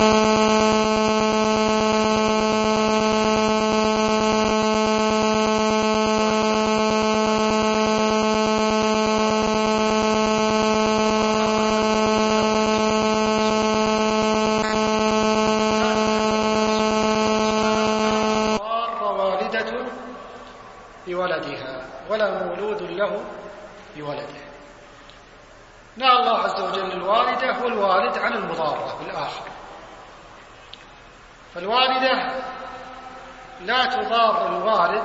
بولدها ولا مولود له بولده. نهى الله عز وجل الوالدة والوالد عن المضارة بالآخر، فالوالدة لا تضار الوالد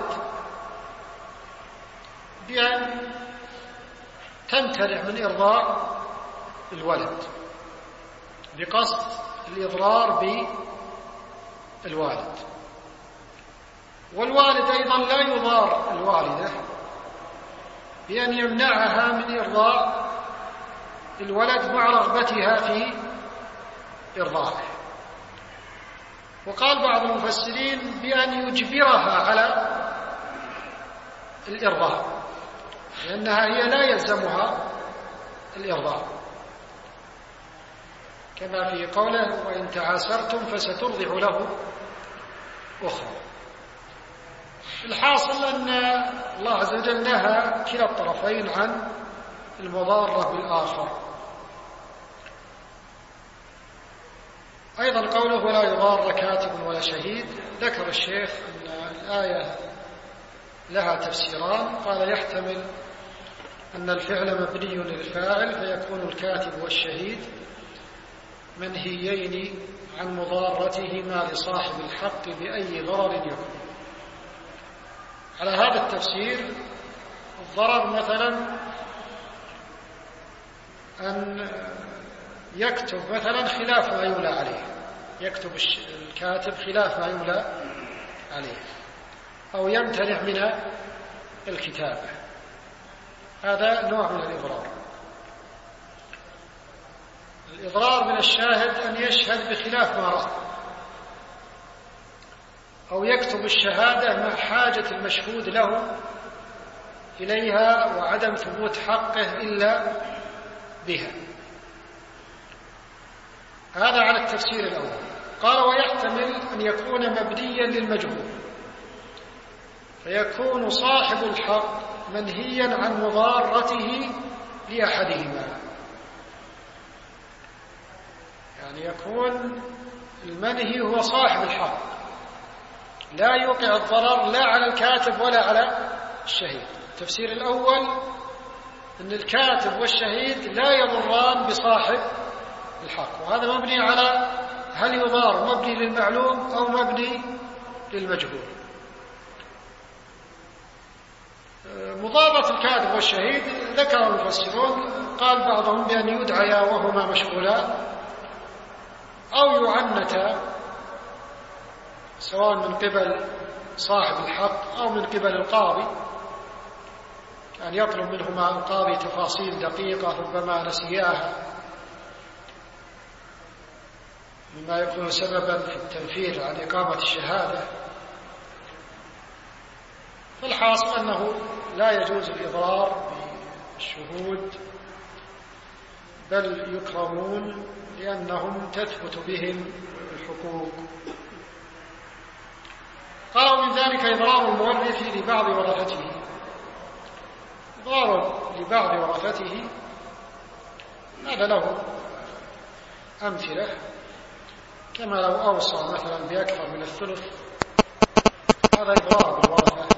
بأن تمتنع من إرضاع الولد بقصد الإضرار بالوالد، والوالد أيضا لا يضار الوالدة بأن يمنعها من إرضاع الولد مع رغبتها في إرضاعه. وقال بعض المفسرين بأن يجبرها على الإرضاع لأنها هي لا يلزمها الإرضاع، كما في قوله: وإن تعاسرتم فسترضع له أخرى. الحاصل أن الله عز وجل نهى كلا الطرفين عن المضارة بالآخر. أيضا قوله: ولا يضار كاتب ولا شهيد، ذكر الشيخ أن الآية لها تفسيران. قال: يحتمل أن الفعل مبني للفاعل فيكون الكاتب والشهيد منهيين عن مضارتهما لصاحب الحق بأي ضرر يكون. على هذا التفسير الضرر مثلا أن يكتب مثلا خلاف ما يولى عليه، يكتب الكاتب خلاف ما يولى عليه، أو يمتنع من الكتابة، هذا نوع من الإضرار. الإضرار من الشاهد أن يشهد بخلاف ما رأى، أو يكتب الشهادة مع حاجة المشهود له إليها وعدم ثبوت حقه إلا بها. هذا على التفسير الأول. قال: ويحتمل أن يكون مبنيا للمجهول فيكون صاحب الحق منهيا عن مضارته لأحدهما، يعني يكون المنهي هو صاحب الحق لا يوقع الضرر لا على الكاتب ولا على الشهيد. التفسير الأول أن الكاتب والشهيد لا يضران بصاحب الحق، وهذا مبني على هل يضار مبني للمعلوم أو مبني للمجهول. مضارة الكاتب والشهيد ذكر المفسرون، قال بعضهم بأن يدعيا وهما مشغولان أو يعنتا سواء من قبل صاحب الحق أو من قبل القاضي، يعني يطلب منهما القاضي تفاصيل دقيقة ربما نسياها مما يكون سببا في التنفير عن إقامة الشهادة. فالحاصل أنه لا يجوز الإضرار بالشهود، بل يكرمون لأنهم تثبت بهم الحقوق. قالوا من ذلك إضرار المورث لبعض ورثته. إضرار لبعض ورثته هذا له أمثلة، كما لو أوصى مثلا بأكثر من الثلث، هذا إضرار بالورثة.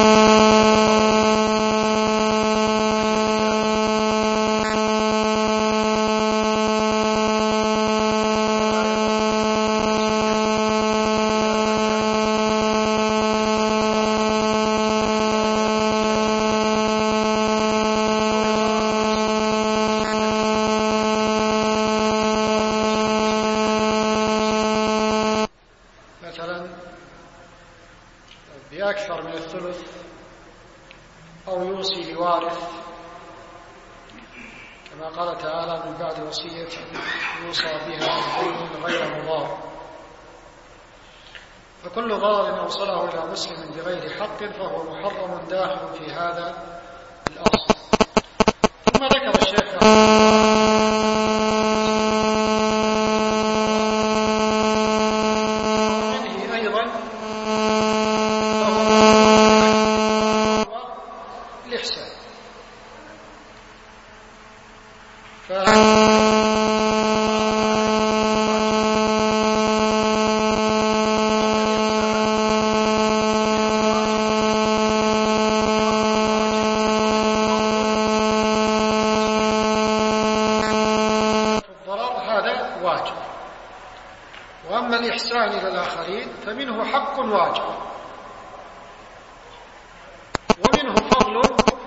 بأكثر من الثلث، أو يوصي لوارث كما قال تعالى من بعد وصية يوصى بها دين غير مضار. فكل ضرر أوصله إلى مسلم بغير حق فهو محرم داخل في هذا الأصل. ثم ذكر الشيخ وأما الإحسان إلى الآخرين فمنه حق واجب ومنه فضل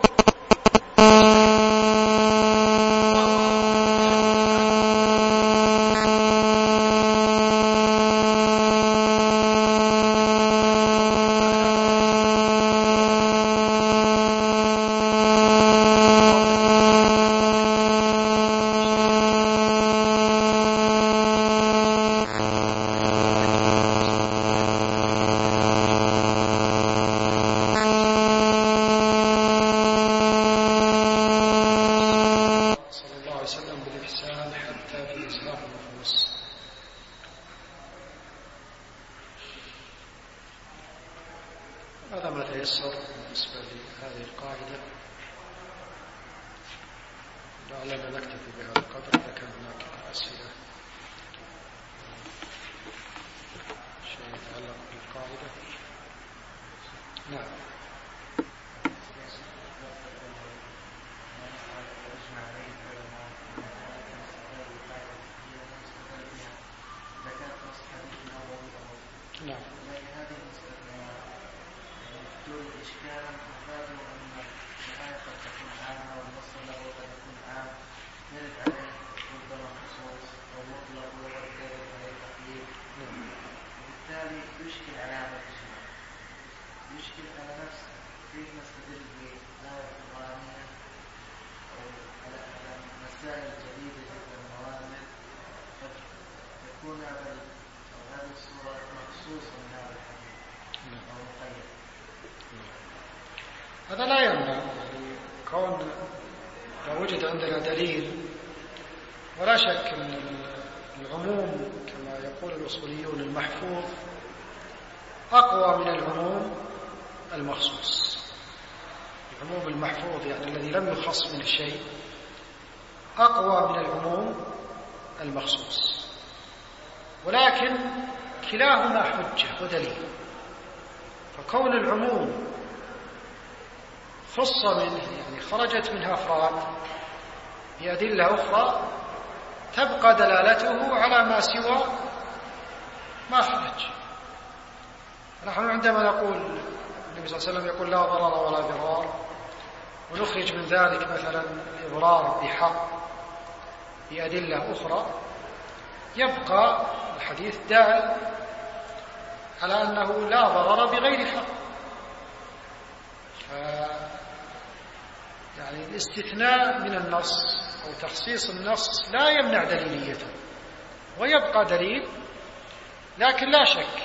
هذا ما تيسر بالنسبة لهذه القاعدة، لعلنا نكتفي بهذا القدر. إذا كان هناك أسئلة شيء يتعلق بالقاعدة. نعم. نعم. الإشكال مفاده أن الآية قد تكون عامة والمصدر قد يكون عام يرد عليه ربما خصوص أو مطلق ويرد عليه تقييد، وبالتالي يشكل على هذا الشيء، يشكل على نفسه كيف نستدل بآية قرآنية أو على مسائل جديدة جدا موارد قد تكون هذه الصورة مخصوصة من هذا الحديث أو مقيد. هذا لا يمنع يعني كون لو وجد عندنا دليل، ولا شك أن العموم كما يقول الأصوليون المحفوظ أقوى من العموم المخصوص. العموم المحفوظ يعني الذي لم يخص من شيء أقوى من العموم المخصوص، ولكن كلاهما حجة ودليل. فكون العموم خص منه يعني خرجت منها أفراد بأدلة أخرى تبقى دلالته على ما سوى ما خرج. نحن عندما نقول النبي صلى الله عليه وسلم يقول لا ضرر ولا ضرار، ونخرج من ذلك مثلا الإضرار بحق بأدلة أخرى، يبقى الحديث دال على أنه لا ضرر بغير حق. يعني الاستثناء من النص أو تخصيص النص لا يمنع دليليته ويبقى دليل، لكن لا شك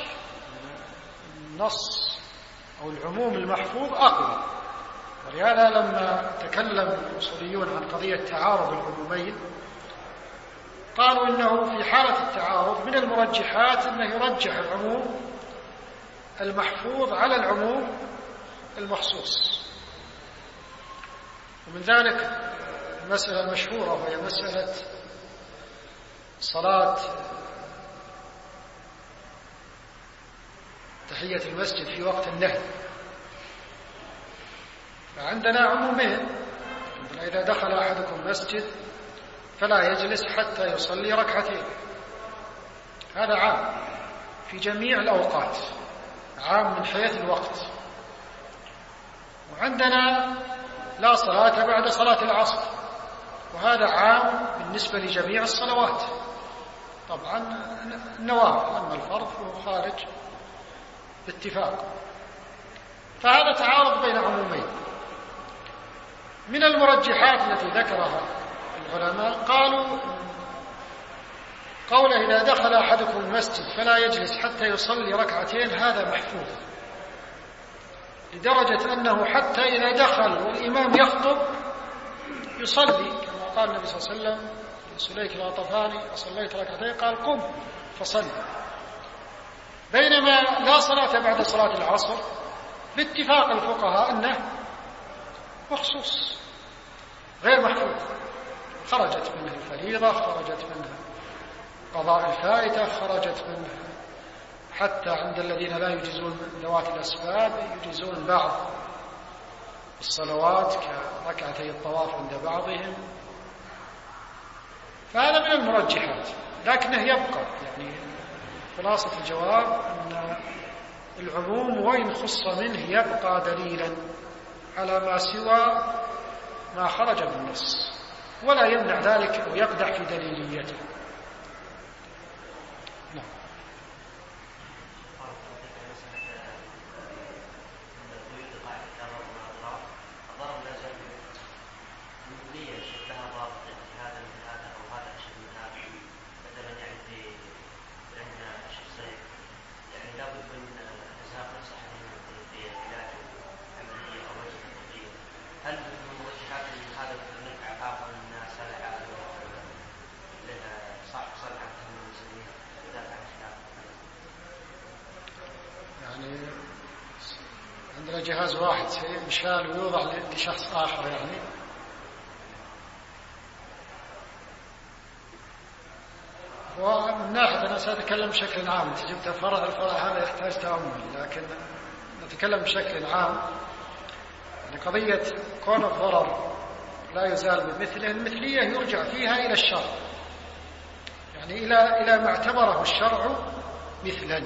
النص أو العموم المحفوظ أقوى. ولهذا لما تكلم الأصوليون عن قضية تعارض العمومين قالوا إنه في حالة التعارض من المرجحات أنه يرجح العموم المحفوظ على العموم المخصوص. ومن ذلك المسألة المشهورة وهي مسألة صلاة تحية المسجد في وقت النهي. فعندنا عمومين، عندنا إذا دخل أحدكم مسجد فلا يجلس حتى يصلي ركعتين، هذا عام في جميع الأوقات، عام من حيث الوقت. وعندنا لا صلاة بعد صلاة العصر، وهذا عام بالنسبة لجميع الصلوات. طبعا النوافل، أما الفرض فهو خارج باتفاق. فهذا تعارض بين عمومين. من المرجحات التي ذكرها العلماء قالوا قوله إذا دخل أحدكم المسجد فلا يجلس حتى يصلي ركعتين هذا محفوظ، لدرجة أنه حتى إذا دخل والإمام يخطب يصلي، كما قال النبي صلى الله عليه وسلم لسليك الغطفاني أصليت ركعتين قال قم فصل. بينما لا صلاة بعد صلاة العصر باتفاق الفقهاء أنه مخصوص غير محفوظ، خرجت منه الفريضة، خرجت منه قضاء الفائتة، خرجت منه حتى عند الذين لا يجيزون ذوات الأسباب يجيزون بعض الصلوات كركعتي الطواف عند بعضهم. فهذا من المرجحات، لكنه يبقى يعني خلاصة الجواب أن العموم وإن خص منه يبقى دليلا على ما سوى ما خرج بالنص، ولا يمنع ذلك أو يقدح في دليليته. نعم. عندنا جهاز واحد سينشال ويوضع لشخص آخر يعني. ومن ناحية أنا سأتكلم بشكل عام، أنت جبت فرع، الفرع هذا يحتاج تأمل، لكن نتكلم بشكل عام. يعني قضية كون الضرر لا يزال بمثله، المثلية يرجع فيها إلى الشرع، يعني إلى ما اعتبره الشرع مثلا.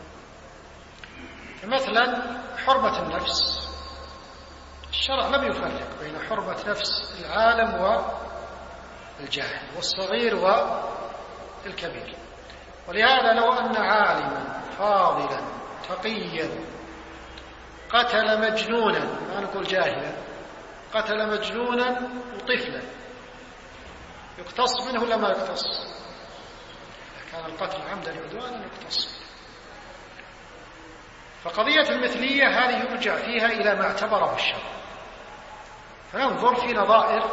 فمثلا حرمة النفس، الشرع لم يفرق بين حرمة نفس العالم والجاهل والصغير والكبير. ولهذا لو أن عالما فاضلا تقيا قتل مجنونا، ما نقول جاهلا، قتل مجنونا وطفلا، يقتص منه ولا ما يقتص؟ إذا كان القتل عمدا عدوانا يقتص. فقضية المثلية هذه يرجع فيها إلى ما اعتبره الشرع، فننظر في نظائر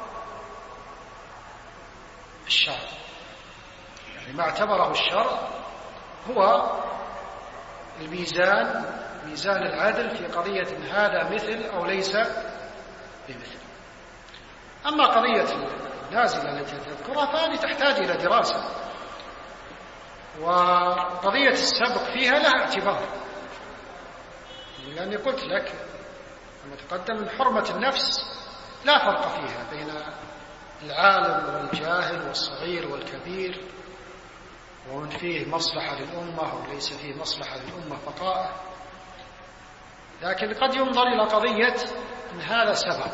الشرع. يعني ما اعتبره الشرع هو الميزان، ميزان العدل في قضية هذا مثل أو ليس بمثل. أما قضية النازلة التي تذكرها فهذه تحتاج إلى دراسة، وقضية السبق فيها لها اعتبار، لأني قلت لك لما تقدم من حرمة النفس لا فرق فيها بين العالم والجاهل والصغير والكبير، ومن فيه مصلحة للأمة وليس فيه مصلحة للأمة بقاء. لكن قد ينظر إلى قضية أن هذا سبب،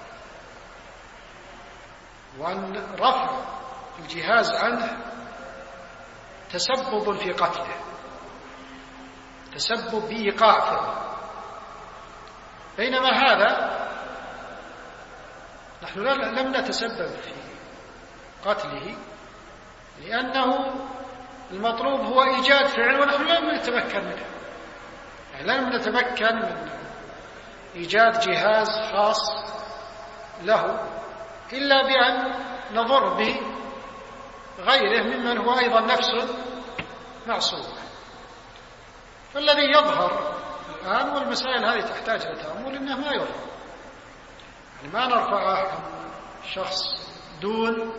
وأن رفع الجهاز عنه تسبب في قتله، تسبب بإيقاع فعله، بينما هذا نحن لم نتسبب في قتله، لأنه المطلوب هو إيجاد فعل ونحن لم نتمكن منه. يعني لم نتمكن من إيجاد جهاز خاص له إلا بأن نضر به غيره ممن هو أيضا نفس معصومة. فالذي يظهر الآن، والمسائل هذه تحتاج لتأمل، إنه ما يرفع، يعني ما نرفعه عن شخص دون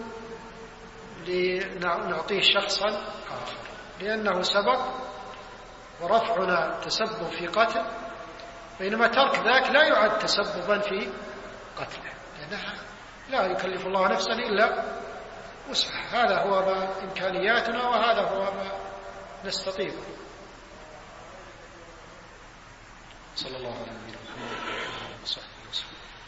لنعطيه شخصا آخر، لأنه سبب ورفعنا تسبب في قتل، بينما ترك ذاك لا يعد تسببا في قتله، لأنها لا يكلف الله نفسا إلا وسعها. هذا هو ما إمكانياتنا وهذا هو ما نستطيع. صلى الله عليه وسلم.